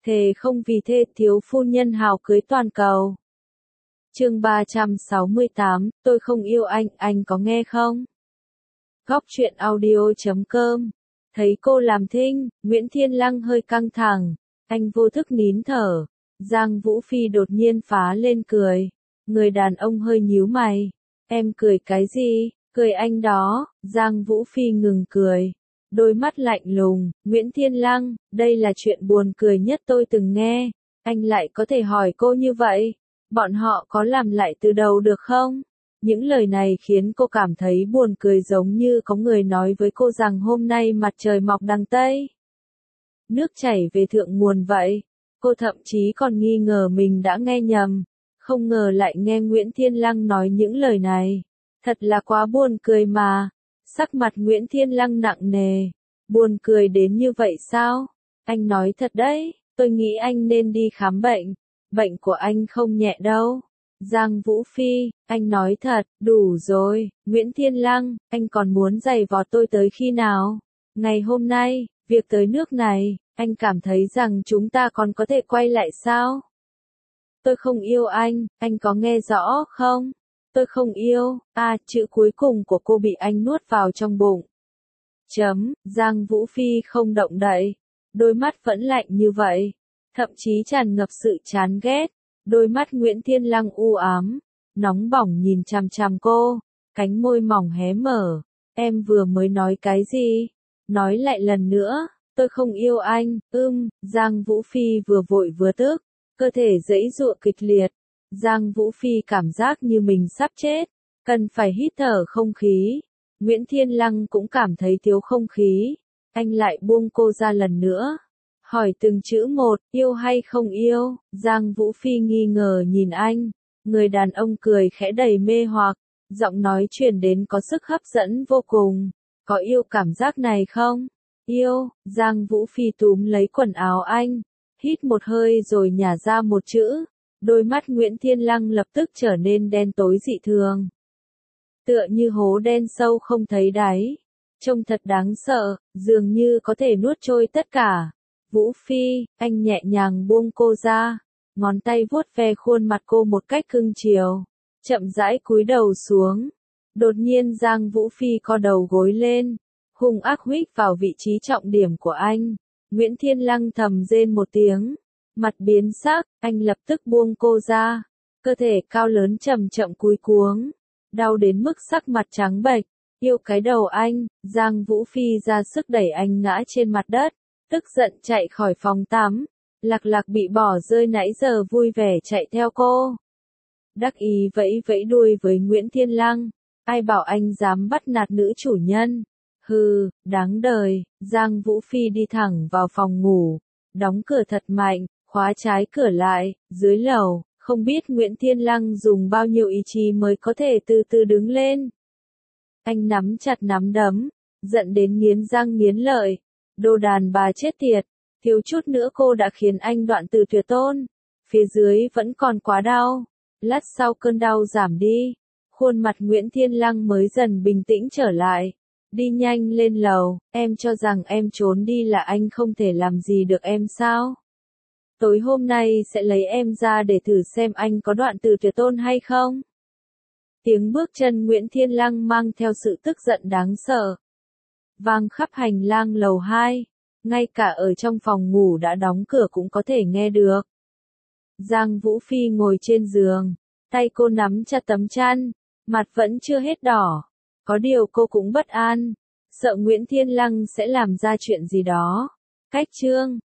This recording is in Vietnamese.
thề không vì thê thiếu phu nhân hào cưới toàn cầu. Chương 368, tôi không yêu anh có nghe không? Góc truyện audio.com. Thấy cô làm thinh, Nguyễn Thiên Lăng hơi căng thẳng, anh vô thức nín thở. Giang Vũ Phi đột nhiên phá lên cười. Người đàn ông hơi nhíu mày. Em cười cái gì? Cười anh đó. Giang Vũ Phi ngừng cười. Đôi mắt lạnh lùng. Nguyễn Thiên Lăng, đây là chuyện buồn cười nhất tôi từng nghe. Anh lại có thể hỏi cô như vậy. Bọn họ có làm lại từ đầu được không? Những lời này khiến cô cảm thấy buồn cười, giống như có người nói với cô rằng hôm nay mặt trời mọc đằng Tây. Nước chảy về thượng nguồn vậy. Cô thậm chí còn nghi ngờ mình đã nghe nhầm. Không ngờ lại nghe Nguyễn Thiên Lăng nói những lời này. Thật là quá buồn cười mà. Sắc mặt Nguyễn Thiên Lăng nặng nề. Buồn cười đến như vậy sao? Anh nói thật đấy, tôi nghĩ anh nên đi khám bệnh. Bệnh của anh không nhẹ đâu. Giang Vũ Phi, anh nói thật, đủ rồi. Nguyễn Thiên Lăng, anh còn muốn giày vò tôi tới khi nào? Ngày hôm nay, việc tới nước này, anh cảm thấy rằng chúng ta còn có thể quay lại sao? Tôi không yêu anh có nghe rõ không? Tôi không yêu, chữ cuối cùng của cô bị anh nuốt vào trong bụng. Giang Vũ Phi không động đậy. Đôi mắt vẫn lạnh như vậy. Thậm chí tràn ngập sự chán ghét. Đôi mắt Nguyễn Thiên Lăng u ám, nóng bỏng nhìn chằm chằm cô, cánh môi mỏng hé mở. Em vừa mới nói cái gì? Nói lại lần nữa, tôi không yêu anh. Giang Vũ Phi vừa vội vừa tức, cơ thể giãy giụa kịch liệt. Giang Vũ Phi cảm giác như mình sắp chết, cần phải hít thở không khí. Nguyễn Thiên Lăng cũng cảm thấy thiếu không khí. Anh lại buông cô ra lần nữa. Hỏi từng chữ một, yêu hay không yêu? Giang Vũ Phi nghi ngờ nhìn anh. Người đàn ông cười khẽ đầy mê hoặc. Giọng nói truyền đến có sức hấp dẫn vô cùng. Có yêu cảm giác này không? Yêu. Giang Vũ Phi túm lấy quần áo anh. Hít một hơi rồi nhả ra một chữ. Đôi mắt Nguyễn Thiên Lăng lập tức trở nên đen tối dị thường. Tựa như hố đen sâu không thấy đáy. Trông thật đáng sợ, dường như có thể nuốt trôi tất cả. Vũ Phi, anh nhẹ nhàng buông cô ra, ngón tay vuốt ve khuôn mặt cô một cách cưng chiều, chậm rãi cúi đầu xuống. Đột nhiên Giang Vũ Phi co đầu gối lên, hung ác huých vào vị trí trọng điểm của anh. Nguyễn Thiên Lăng thầm rên một tiếng, mặt biến sắc, anh lập tức buông cô ra, cơ thể cao lớn chậm chậm cúi cuống, đau đến mức sắc mặt trắng bệch. Yêu cái đầu anh. Giang Vũ Phi ra sức đẩy anh ngã trên mặt đất. Tức giận chạy khỏi phòng tắm. Lạc Lạc bị bỏ rơi nãy giờ vui vẻ chạy theo cô. Đắc ý vẫy vẫy đuôi với Nguyễn Thiên Lăng. Ai bảo anh dám bắt nạt nữ chủ nhân. Hừ, đáng đời. Giang Vũ Phi đi thẳng vào phòng ngủ. Đóng cửa thật mạnh, khóa trái cửa lại. Dưới lầu, không biết Nguyễn Thiên Lăng dùng bao nhiêu ý chí mới có thể từ từ đứng lên. Anh nắm chặt nắm đấm, giận đến nghiến răng nghiến lợi. Đồ đàn bà chết tiệt, thiếu chút nữa cô đã khiến anh đoạn từ tuyệt tôn. Phía dưới vẫn còn quá đau. Lát sau cơn đau giảm đi, khuôn mặt Nguyễn Thiên Lăng mới dần bình tĩnh trở lại. Đi nhanh lên lầu, em cho rằng em trốn đi là anh không thể làm gì được em sao? Tối hôm nay sẽ lấy em ra để thử xem anh có đoạn từ tuyệt tôn hay không? Tiếng bước chân Nguyễn Thiên Lăng mang theo sự tức giận đáng sợ. Vang khắp hành lang lầu 2, ngay cả ở trong phòng ngủ đã đóng cửa cũng có thể nghe được. Giang Vũ Phi ngồi trên giường, tay cô nắm chặt tấm chăn, mặt vẫn chưa hết đỏ. Có điều cô cũng bất an, sợ Nguyễn Thiên Lăng sẽ làm ra chuyện gì đó. Cách chương